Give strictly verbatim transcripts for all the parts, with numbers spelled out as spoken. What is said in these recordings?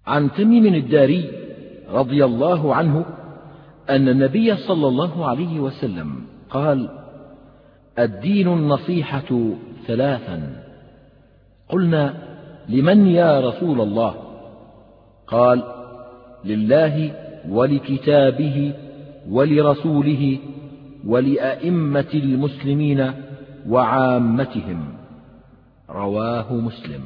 عن تميم الداري رضي الله عنه أن النبي صلى الله عليه وسلم قال: الدين النصيحة ثلاثا. قلنا: لمن يا رسول الله؟ قال: لله ولكتابه ولرسوله ولأئمة المسلمين وعامتهم. رواه مسلم.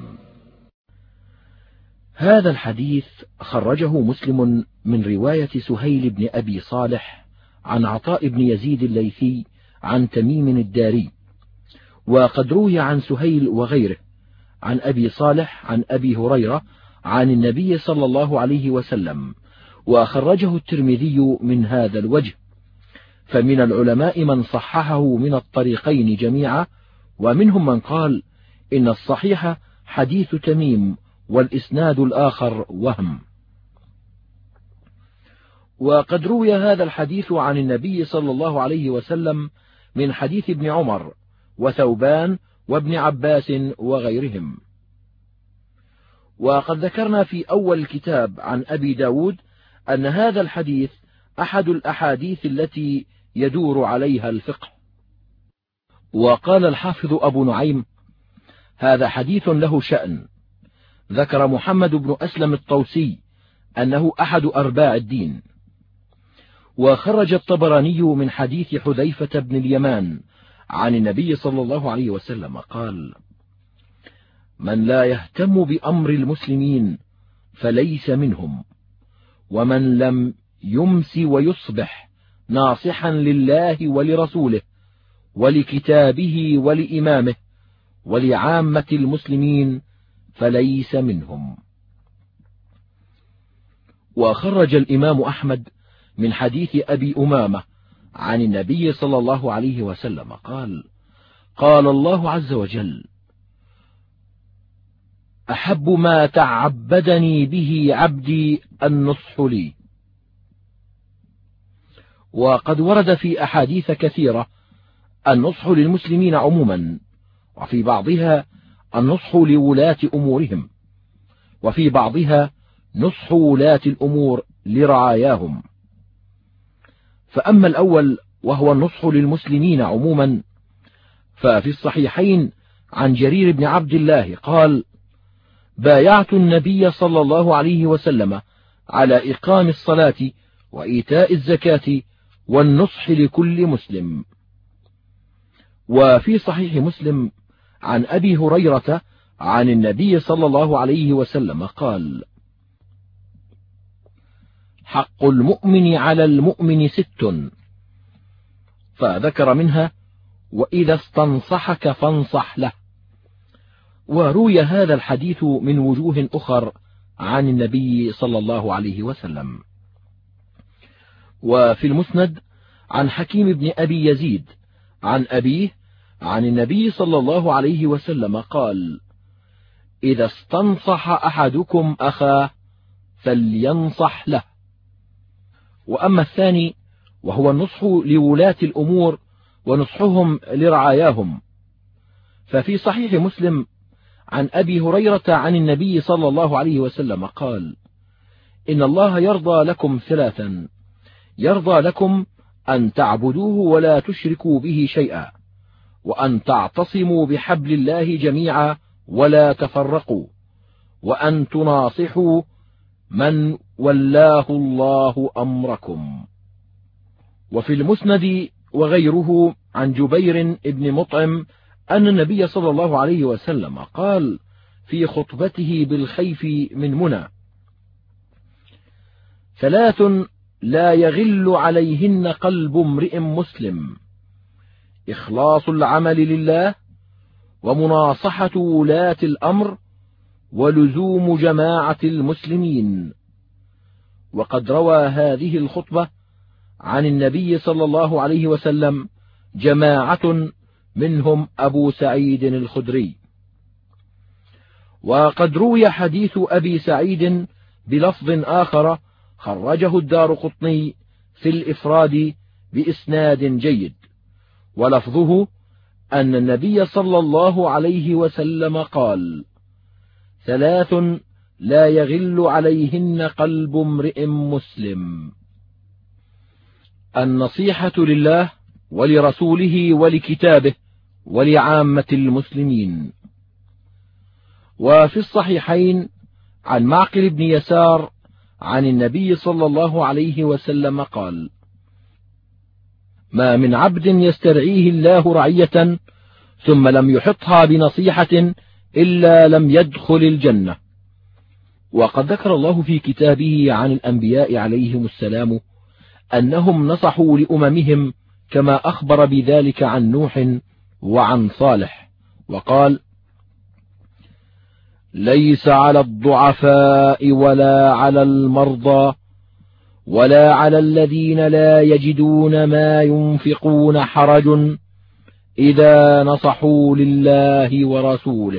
هذا الحديث خرجه مسلم من رواية سهيل بن أبي صالح عن عطاء بن يزيد الليثي عن تميم الداري، وقد روي عن سهيل وغيره عن أبي صالح عن أبي هريرة عن النبي صلى الله عليه وسلم، وخرجه الترمذي من هذا الوجه. فمن العلماء من صححه من الطريقين جميعا، ومنهم من قال إن الصحيح حديث تميم والإسناد الآخر وهم. وقد روي هذا الحديث عن النبي صلى الله عليه وسلم من حديث ابن عمر وثوبان وابن عباس وغيرهم. وقد ذكرنا في أول الكتاب عن أبي داود أن هذا الحديث أحد الأحاديث التي يدور عليها الفقه. وقال الحافظ أبو نعيم: هذا حديث له شأن. ذكر محمد بن أسلم الطوسي أنه أحد أرباع الدين. وخرج الطبراني من حديث حذيفة بن اليمان عن النبي صلى الله عليه وسلم قال: من لا يهتم بأمر المسلمين فليس منهم، ومن لم يمس ويصبح ناصحا لله ولرسوله ولكتابه ولإمامه ولعامة المسلمين فليس منهم. وخرج الإمام أحمد من حديث أبي أمامة عن النبي صلى الله عليه وسلم قال: قال الله عز وجل: أحب ما تعبدني به عبدي النصح لي. وقد ورد في أحاديث كثيرة النصح للمسلمين عموما، وفي بعضها النصح لولاة أمورهم، وفي بعضها نصح ولاة الأمور لرعاياهم. فأما الأول وهو النصح للمسلمين عموما، ففي الصحيحين عن جرير بن عبد الله قال: بايعت النبي صلى الله عليه وسلم على إقام الصلاة وإيتاء الزكاة والنصح لكل مسلم. وفي صحيح مسلم عن أبي هريرة عن النبي صلى الله عليه وسلم قال: حق المؤمن على المؤمن ست، فذكر منها: وإذا استنصحك فانصح له. وروي هذا الحديث من وجوه أخر عن النبي صلى الله عليه وسلم. وفي المسند عن حكيم بن أبي يزيد عن أبيه عن النبي صلى الله عليه وسلم قال: إذا استنصح أحدكم أخاه فلينصح له. وأما الثاني وهو النصح لولاة الأمور ونصحهم لرعاياهم، ففي صحيح مسلم عن أبي هريرة عن النبي صلى الله عليه وسلم قال: إن الله يرضى لكم ثلاثا: يرضى لكم أن تعبدوه ولا تشركوا به شيئا، وأن تعتصموا بحبل الله جميعا ولا تفرقوا، وأن تناصحوا من ولاه الله أمركم. وفي المسند وغيره عن جبير بن مطعم أن النبي صلى الله عليه وسلم قال في خطبته بالخيف من منى: ثلاث لا يغل عليهن قلب امرئ مسلم: إخلاص العمل لله، ومناصحة ولاة الأمر، ولزوم جماعة المسلمين. وقد روى هذه الخطبة عن النبي صلى الله عليه وسلم جماعة منهم أبو سعيد الخدري. وقد روي حديث أبي سعيد بلفظ آخر خرجه الدارقطني في الإفراد بإسناد جيد، ولفظه أن النبي صلى الله عليه وسلم قال: ثلاث لا يغل عليهن قلب امرئ مسلم. النصيحة لله ولرسوله ولكتابه ولعامة المسلمين. وفي الصحيحين عن معقل بن يسار عن النبي صلى الله عليه وسلم قال: ما من عبد يسترعيه الله رعية ثم لم يحطها بنصيحة إلا لم يدخل الجنة. وقد ذكر الله في كتابه عن الأنبياء عليهم السلام أنهم نصحوا لأممهم كما أخبر بذلك عن نوح وعن صالح، وقال: ليس على الضعفاء ولا على المرضى ولا على الذين لا يجدون ما ينفقون حرج إذا نصحوا لله ورسوله.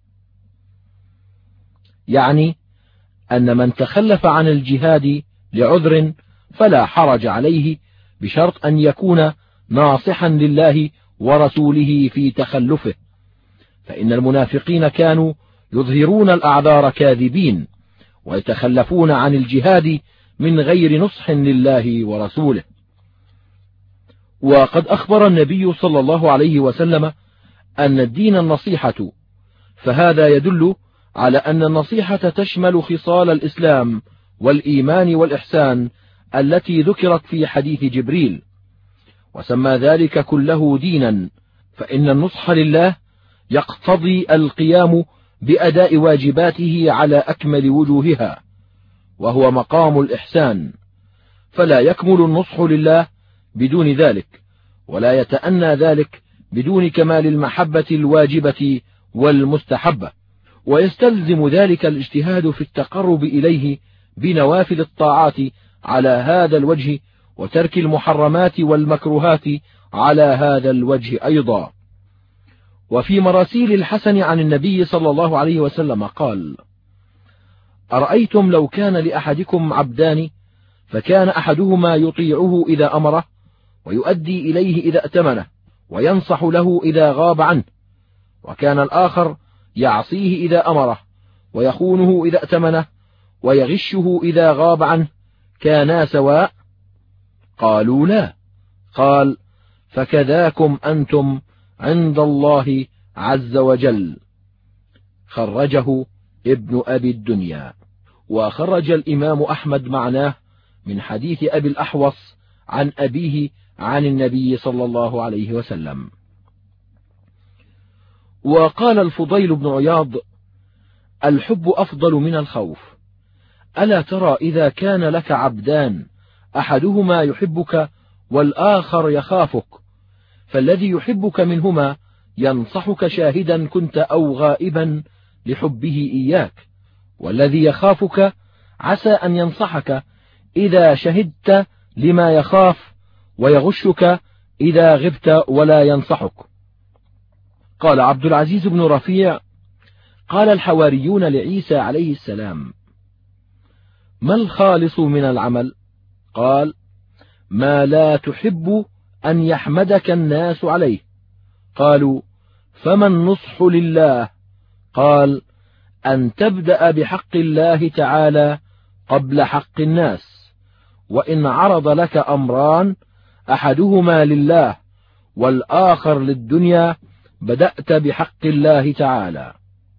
يعني أن من تخلف عن الجهاد لعذر فلا حرج عليه، بشرط أن يكون ناصحا لله ورسوله في تخلفه، فإن المنافقين كانوا يظهرون الأعذار كاذبين ويتخلفون عن الجهاد من غير نصح لله ورسوله. وقد أخبر النبي صلى الله عليه وسلم أن الدين النصيحة، فهذا يدل على أن النصيحة تشمل خصال الإسلام والإيمان والإحسان التي ذكرت في حديث جبريل، وسمى ذلك كله دينا، فإن النصح لله يقتضي القيام بأداء واجباته على أكمل وجوهها، وهو مقام الإحسان، فلا يكمل النصح لله بدون ذلك، ولا يتأنى ذلك بدون كمال المحبة الواجبة والمستحبة، ويستلزم ذلك الاجتهاد في التقرب إليه بنوافل الطاعات على هذا الوجه، وترك المحرمات والمكروهات على هذا الوجه أيضا. وفي مراسيل الحسن عن النبي صلى الله عليه وسلم قال: أرأيتم لو كان لأحدكم عبدان فكان أحدهما يطيعه إذا أمره ويؤدي إليه إذا ائتمنه وينصح له إذا غاب عنه، وكان الآخر يعصيه إذا أمره ويخونه إذا ائتمنه ويغشه إذا غاب عنه، كانا سواء؟ قالوا لا. قال: فكذاكم أنتم عند الله عز وجل. خرجه ابن أبي الدنيا. وخرج الإمام أحمد معناه من حديث أبي الأحوص عن أبيه عن النبي صلى الله عليه وسلم. وقال الفضيل بن عياض: الحب أفضل من الخوف. ألا ترى إذا كان لك عبدان أحدهما يحبك والآخر يخافك، فالذي يحبك منهما ينصحك شاهدا كنت أو غائبا لحبه إياك، والذي يخافك عسى أن ينصحك إذا شهدت لما يخاف، ويغشك إذا غبت ولا ينصحك. قال عبد العزيز بن رفيع: قال الحواريون لعيسى عليه السلام: ما الخالص من العمل؟ قال: ما لا تحب أن يحمدك الناس عليه. قالوا: فما النصح لله؟ قال: أن تبدأ بحق الله تعالى قبل حق الناس، وإن عرض لك أمران أحدهما لله والآخر للدنيا بدأت بحق الله تعالى.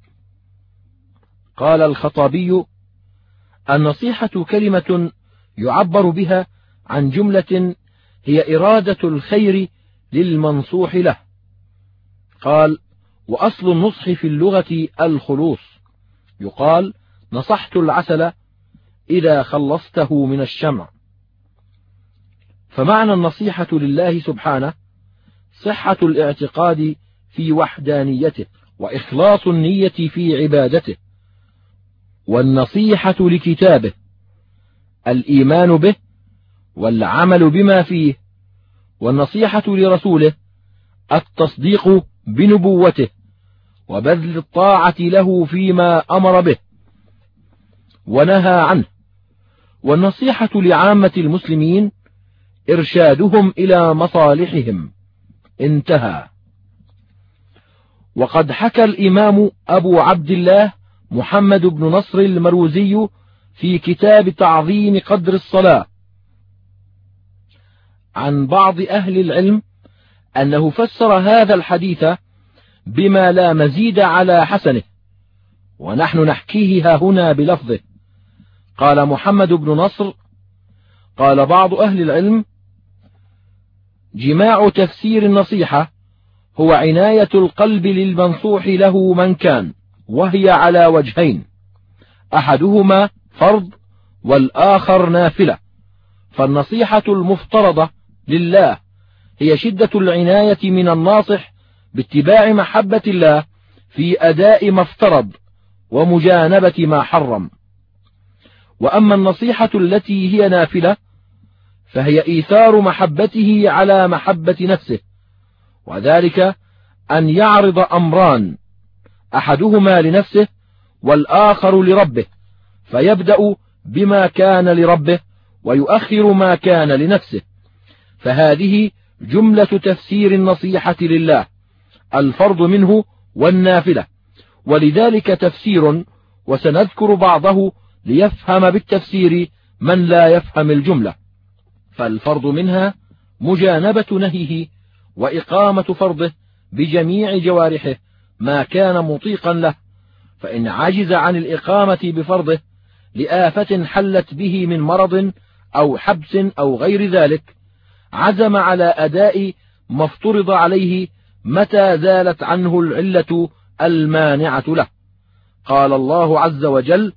قال الخطابي: النصيحة كلمة يعبر بها عن جملة هي إرادة الخير للمنصوح له. قال: وأصل النصح في اللغة الخلوص، يقال: نصحت العسل إذا خلصته من الشمع. فمعنى النصيحة لله سبحانه صحة الاعتقاد في وحدانيته وإخلاص النية في عبادته، والنصيحة لكتابه الإيمان به والعمل بما فيه، والنصيحة لرسوله التصديق بنبوته وبذل الطاعة له فيما أمر به ونهى عنه، والنصيحة لعامة المسلمين إرشادهم إلى مصالحهم. انتهى. وقد حكى الإمام أبو عبد الله محمد بن نصر المروزي في كتاب تعظيم قدر الصلاة عن بعض أهل العلم أنه فسر هذا الحديث بما لا مزيد على حسنه، ونحن نحكيه هنا بلفظه. قال محمد بن نصر: قال بعض أهل العلم: جماع تفسير النصيحة هو عناية القلب للمنصوح له من كان، وهي على وجهين: أحدهما فرض والآخر نافلة. فالنصيحة المفترضة لله هي شدة العناية من الناصح باتباع محبة الله في أداء ما افترض ومجانبة ما حرم. وأما النصيحة التي هي نافلة فهي إيثار محبته على محبة نفسه، وذلك أن يعرض أمران أحدهما لنفسه والآخر لربه، فيبدأ بما كان لربه ويؤخر ما كان لنفسه. فهذه جملة تفسير النصيحة لله، الفرض منه والنافلة، ولذلك تفسير، وسنذكر بعضه ليفهم بالتفسير من لا يفهم الجملة. فالفرض منها مجانبة نهيه وإقامة فرضه بجميع جوارحه ما كان مطيقا له، فإن عجز عن الإقامة بفرضه لآفة حلت به من مرض أو حبس أو غير ذلك، عزم على أداء ما افترض عليه متى زالت عنه العلة المانعة له. قال الله عز وجل: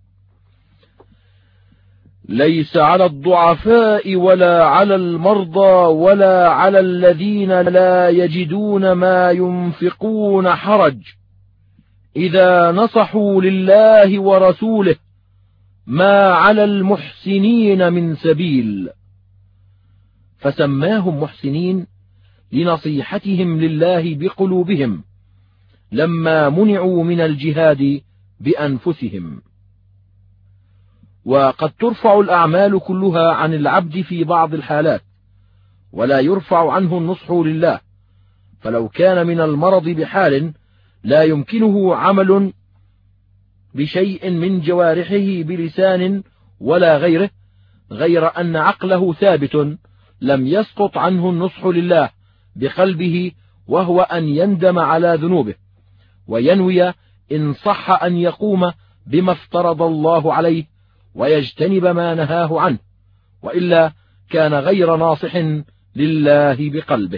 ليس على الضعفاء ولا على المرضى ولا على الذين لا يجدون ما ينفقون حرج إذا نصحوا لله ورسوله ما على المحسنين من سبيل. فسماهم محسنين لنصيحتهم لله بقلوبهم لما منعوا من الجهاد بأنفسهم. وقد ترفع الأعمال كلها عن العبد في بعض الحالات، ولا يرفع عنه النصح لله، فلو كان من المرض بحال لا يمكنه عمل بشيء من جوارحه بلسان ولا غيره، غير أن عقله ثابت، لم يسقط عنه النصح لله بقلبه، وهو أن يندم على ذنوبه وينوي إن صح أن يقوم بما افترض الله عليه ويجتنب ما نهاه عنه، وإلا كان غير ناصح لله بقلبه.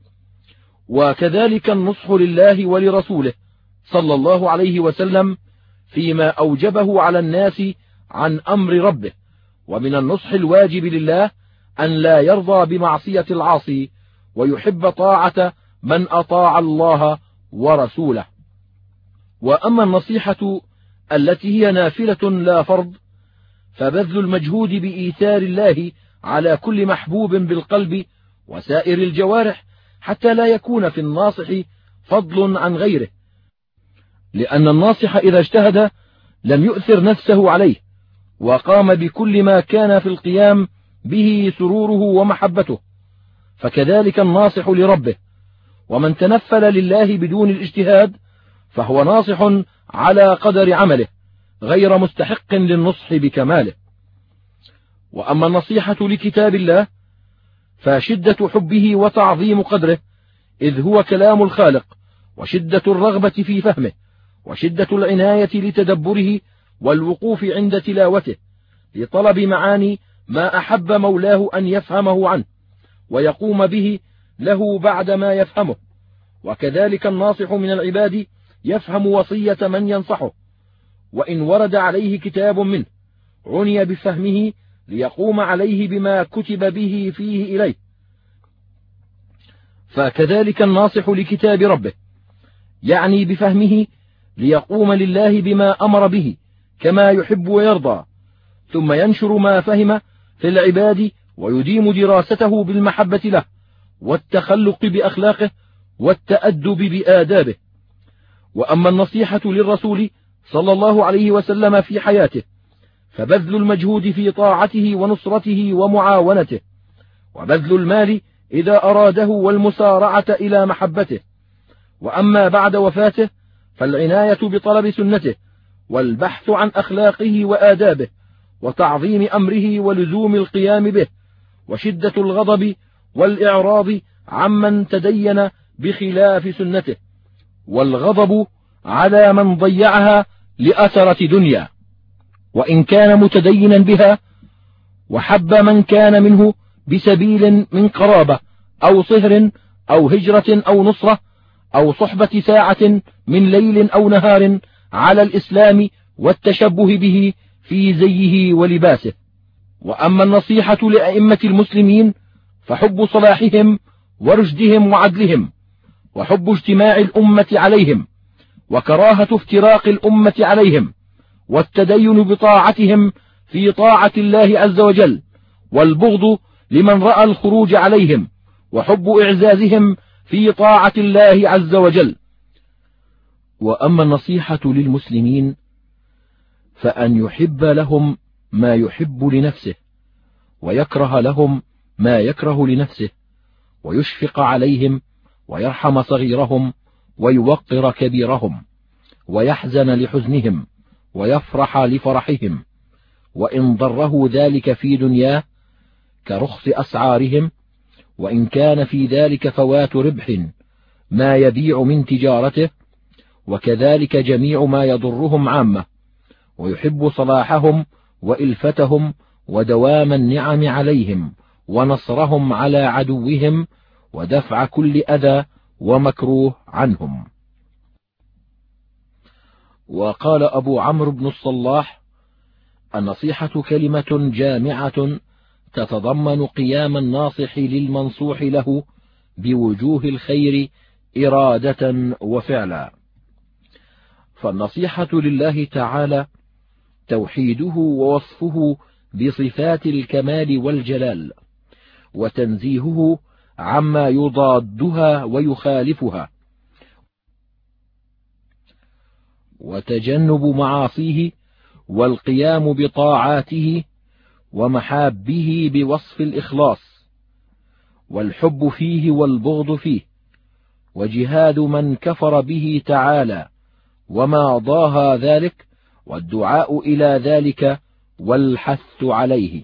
وكذلك النصح لله ولرسوله صلى الله عليه وسلم فيما أوجبه على الناس عن أمر ربه. ومن النصح الواجب لله أن لا يرضى بمعصية العاصي ويحب طاعة من أطاع الله ورسوله. وأما النصيحة التي هي نافلة لا فرض فبذل المجهود بإيثار الله على كل محبوب بالقلب وسائر الجوارح، حتى لا يكون في الناصح فضل عن غيره، لأن الناصح إذا اجتهد لم يؤثر نفسه عليه، وقام بكل ما كان في القيام به سروره ومحبته. فكذلك الناصح لربه، ومن تنفل لله بدون الاجتهاد فهو ناصح على قدر عمله غير مستحق للنصح بكماله. وأما النصيحة لكتاب الله فشدة حبه وتعظيم قدره، إذ هو كلام الخالق، وشدة الرغبة في فهمه، وشدة العناية لتدبره والوقوف عند تلاوته لطلب معاني ما أحب مولاه أن يفهمه عنه ويقوم به له بعد ما يفهمه. وكذلك الناصح من العباد يفهم وصية من ينصحه، وإن ورد عليه كتاب منه عني بفهمه ليقوم عليه بما كتب به فيه إليه. فكذلك الناصح لكتاب ربه يعني بفهمه ليقوم لله بما أمر به كما يحب ويرضى، ثم ينشر ما فهم في العباد ويديم دراسته بالمحبة له والتخلق بأخلاقه والتأدب بآدابه. وأما النصيحة للرسول صلى الله عليه وسلم في حياته فبذل المجهود في طاعته ونصرته ومعاونته، وبذل المال إذا أراده والمسارعة إلى محبته. وأما بعد وفاته فالعناية بطلب سنته والبحث عن أخلاقه وآدابه، وتعظيم أمره ولزوم القيام به، وشدة الغضب والإعراض عمن تدين بخلاف سنته، والغضب على من ضيعها لأثرة دنيا، وإن كان متدينا بها، وحب من كان منه بسبيل من قرابة أو صهر أو هجرة أو نصرة أو صحبة ساعة من ليل أو نهار على الإسلام والتشبه به في زيه ولباسه. وأما النصيحة لأئمة المسلمين فحب صلاحهم ورشدهم وعدلهم، وحب اجتماع الأمة عليهم، وكراهة افتراق الأمة عليهم، والتدين بطاعتهم في طاعة الله عز وجل، والبغض لمن رأى الخروج عليهم، وحب إعزازهم في طاعة الله عز وجل. وأما النصيحة للمسلمين فأن يحب لهم ما يحب لنفسه، ويكره لهم ما يكره لنفسه، ويشفق عليهم ويرحم صغيرهم ويوقر كبيرهم، ويحزن لحزنهم ويفرح لفرحهم، وإن ضره ذلك في دنياه كرخص أسعارهم، وإن كان في ذلك فوات ربح ما يبيع من تجارته، وكذلك جميع ما يضرهم عامة، ويحب صلاحهم وإلفتهم ودوام النعم عليهم ونصرهم على عدوهم ودفع كل أذى ومكروه عنهم. وقال أبو عمرو بن الصلاح: النصيحة كلمة جامعة تتضمن قيام الناصح للمنصوح له بوجوه الخير إرادة وفعلا. فالنصيحة لله تعالى توحيده ووصفه بصفات الكمال والجلال، وتنزيهه عما يضادها ويخالفها، وتجنب معاصيه، والقيام بطاعاته، ومحابه بوصف الإخلاص، والحب فيه والبغض فيه، وجهاد من كفر به تعالى وما ضاها ذلك، والدعاء إلى ذلك والحث عليه.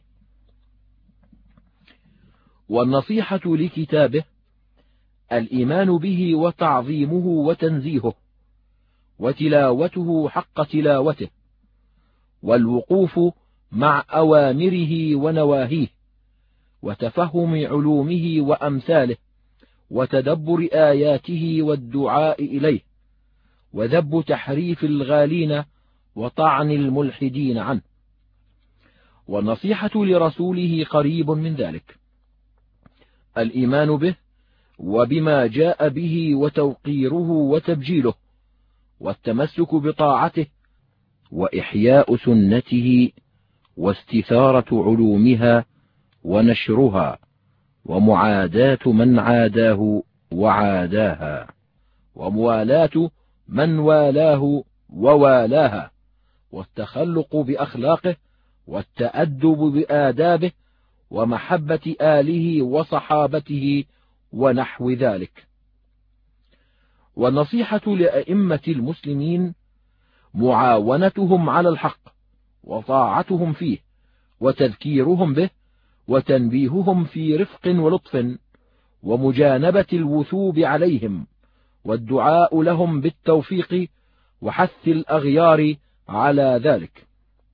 والنصيحة لكتابه الإيمان به وتعظيمه وتنزيهه، وتلاوته حق تلاوته، والوقوف مع أوامره ونواهيه، وتفهم علومه وأمثاله، وتدبر آياته والدعاء إليه، وذب تحريف الغالين وطعن الملحدين عنه. والنصيحة لرسوله قريب من ذلك: الإيمان به وبما جاء به وتوقيره وتبجيله، والتمسك بطاعته، وإحياء سنته، واستثارة علومها ونشرها، ومعاداة من عاداه وعاداها، وموالاة من والاه ووالاها، والتخلق بأخلاقه، والتأدب بآدابه، ومحبة آله وصحابته ونحو ذلك. والنصيحة لأئمة المسلمين معاونتهم على الحق، وطاعتهم فيه، وتذكيرهم به، وتنبيههم في رفق ولطف، ومجانبة الوثوب عليهم، والدعاء لهم بالتوفيق، وحث الأغيار على ذلك.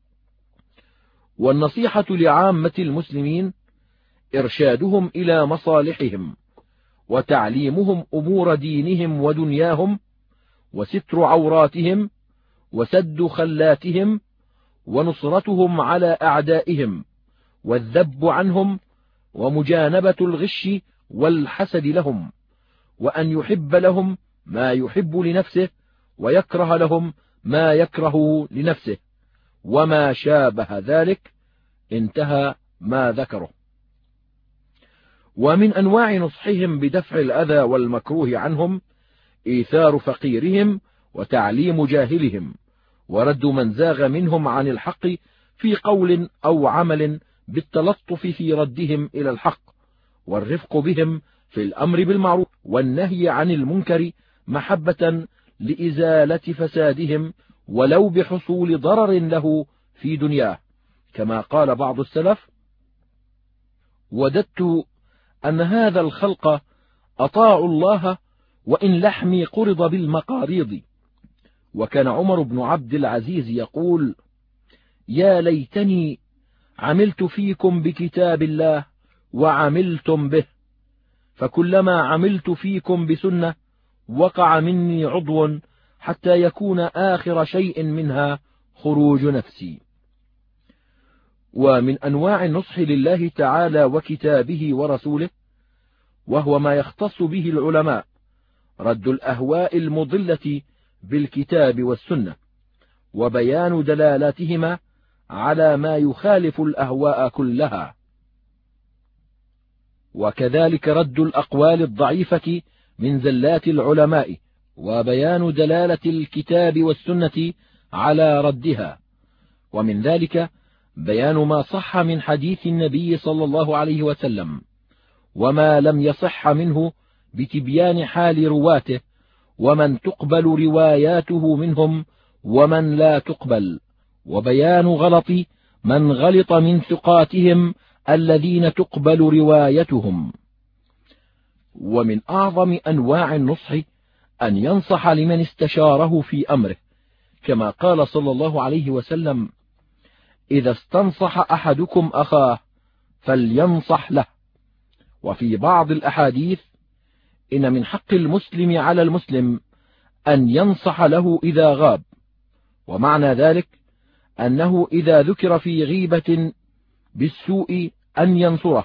والنصيحة لعامة المسلمين إرشادهم إلى مصالحهم، وتعليمهم أمور دينهم ودنياهم، وستر عوراتهم، وسد خلاتهم، ونصرتهم على أعدائهم، والذب عنهم، ومجانبة الغش والحسد لهم، وأن يحب لهم ما يحب لنفسه، ويكره لهم ما يكره لنفسه، وما شابه ذلك. انتهى ما ذكره. ومن أنواع نصحهم بدفع الأذى والمكروه عنهم إيثار فقيرهم، وتعليم جاهلهم، ورد من زاغ منهم عن الحق في قول أو عمل، بالتلطف في ردهم إلى الحق، والرفق بهم في الأمر بالمعروف والنهي عن المنكر، محبة لإزالة فسادهم ولو بحصول ضرر له في دنياه، كما قال بعض السلف: وددت أن هذا الخلق أطاعوا الله وإن لحمي قرض بالمقاريض. وكان عمر بن عبد العزيز يقول: يا ليتني عملت فيكم بكتاب الله وعملتم به، فكلما عملت فيكم بسنة وقع مني عضو حتى يكون آخر شيء منها خروج نفسي. ومن أنواع النصح لله تعالى وكتابه ورسوله، وهو ما يختص به العلماء، رد الأهواء المضلة بالكتاب والسنة، وبيان دلالاتهما على ما يخالف الأهواء كلها، وكذلك رد الأقوال الضعيفة من زلات العلماء، وبيان دلالة الكتاب والسنة على ردها. ومن ذلك بيان ما صح من حديث النبي صلى الله عليه وسلم، وما لم يصح منه بتبيان حال رواته، ومن تقبل رواياته منهم ومن لا تقبل، وبيان غلط من غلط من ثقاتهم الذين تقبل روايتهم. ومن أعظم أنواع النصح أن ينصح لمن استشاره في أمره، كما قال صلى الله عليه وسلم: إذا استنصح أحدكم أخاه فلينصح له. وفي بعض الأحاديث: إن من حق المسلم على المسلم أن ينصح له إذا غاب. ومعنى ذلك أنه إذا ذكر في غيبة بالسوء أن ينصره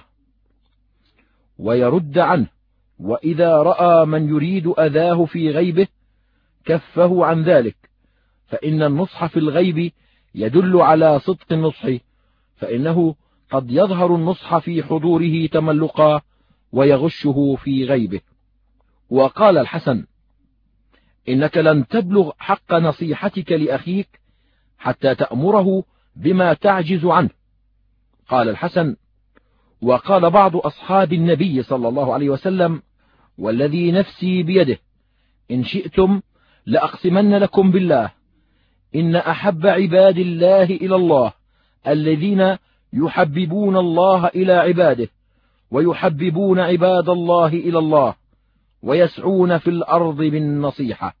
ويرد عنه، وإذا رأى من يريد أذاه في غيبه كفه عن ذلك، فإن النصح في الغيب يدل على صدق النصح، فإنه قد يظهر النصح في حضوره تملقا ويغشه في غيبه. وقال الحسن: إنك لن تبلغ حق نصيحتك لأخيك حتى تأمره بما تعجز عنه. قال الحسن: وقال بعض أصحاب النبي صلى الله عليه وسلم: والذي نفسي بيده إن شئتم لأقسمن لكم بالله إن أحب عباد الله إلى الله الذين يحببون الله إلى عباده، ويحببون عباد الله إلى الله، ويسعون في الأرض بالنصيحة.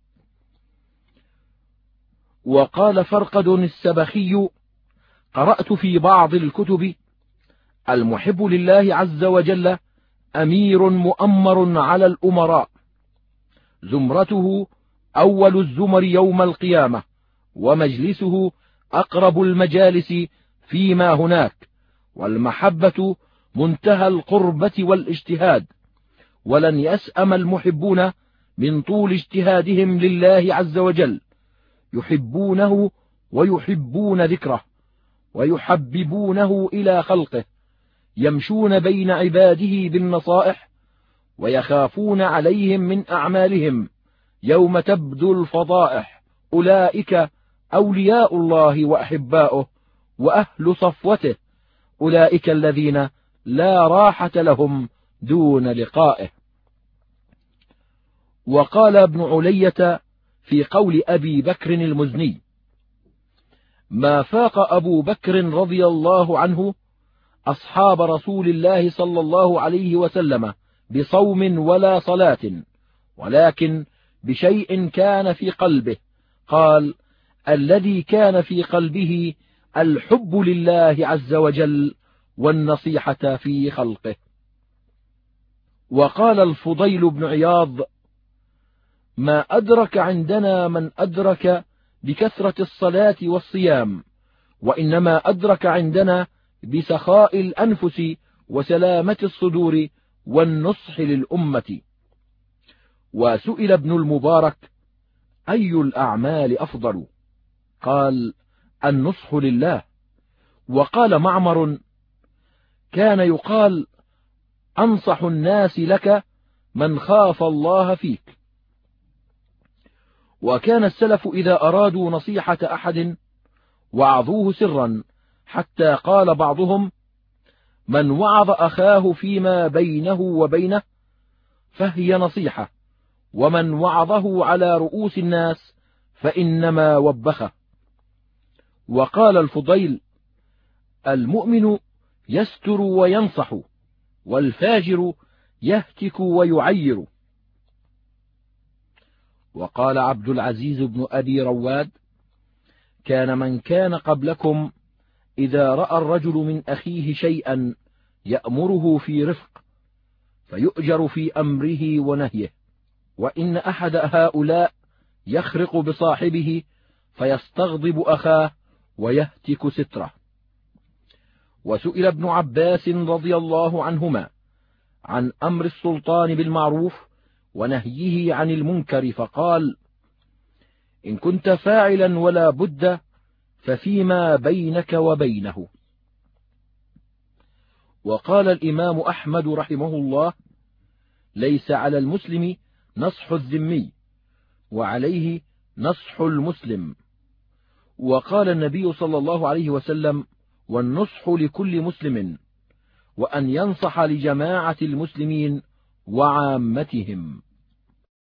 وقال فرقد السبخي: قرأت في بعض الكتب: المحب لله عز وجل أمير مؤمر على الأمراء، زمرته أول الزمر يوم القيامة، ومجلسه أقرب المجالس فيما هناك، والمحبة منتهى القربة والاجتهاد، ولن يسأم المحبون من طول اجتهادهم لله عز وجل، يحبونه ويحبون ذكره، ويحببونه إلى خلقه، يمشون بين عباده بالنصائح، ويخافون عليهم من أعمالهم يوم تبدو الفضائح. أولئك أولياء الله وأحباؤه وأهل صفوته، أولئك الذين لا راحة لهم دون لقائه. وقال ابن علية في قول أبي بكر المزني: ما فاق أبو بكر رضي الله عنه أصحاب رسول الله صلى الله عليه وسلم بصوم ولا صلاة، ولكن بشيء كان في قلبه. قال: الذي كان في قلبه الحب لله عز وجل والنصيحة في خلقه. وقال الفضيل بن عياض: ما أدرك عندنا من أدرك بكثرة الصلاة والصيام، وإنما أدرك عندنا بسخاء الأنفس وسلامة الصدور والنصح للأمة. وسئل ابن المبارك: أي الأعمال أفضل؟ قال: النصح لله. وقال معمر: كان يقال: أنصح الناس لك من خاف الله فيك. وكان السلف إذا أرادوا نصيحة أحد وعظوه سرا، حتى قال بعضهم: من وعظ أخاه فيما بينه وبينه فهي نصيحة، ومن وعظه على رؤوس الناس فإنما وبخه. وقال الفضيل: المؤمن يستر وينصح، والفاجر يهتك ويعير. وقال عبد العزيز بن أبي رواد: كان من كان قبلكم إذا رأى الرجل من أخيه شيئا يأمره في رفق فيؤجر في أمره ونهيه، وإن أحد هؤلاء يخرق بصاحبه فيستغضب أخاه ويهتك ستره. وسئل ابن عباس رضي الله عنهما عن أمر السلطان بالمعروف ونهيه عن المنكر، فقال: إن كنت فاعلا ولا بد ففيما بينك وبينه. وقال الإمام أحمد رحمه الله: ليس على المسلم نصح الذمي، وعليه نصح المسلم. وقال النبي صلى الله عليه وسلم: والنصح لكل مسلم، وأن ينصح لجماعة المسلمين وعامتهم.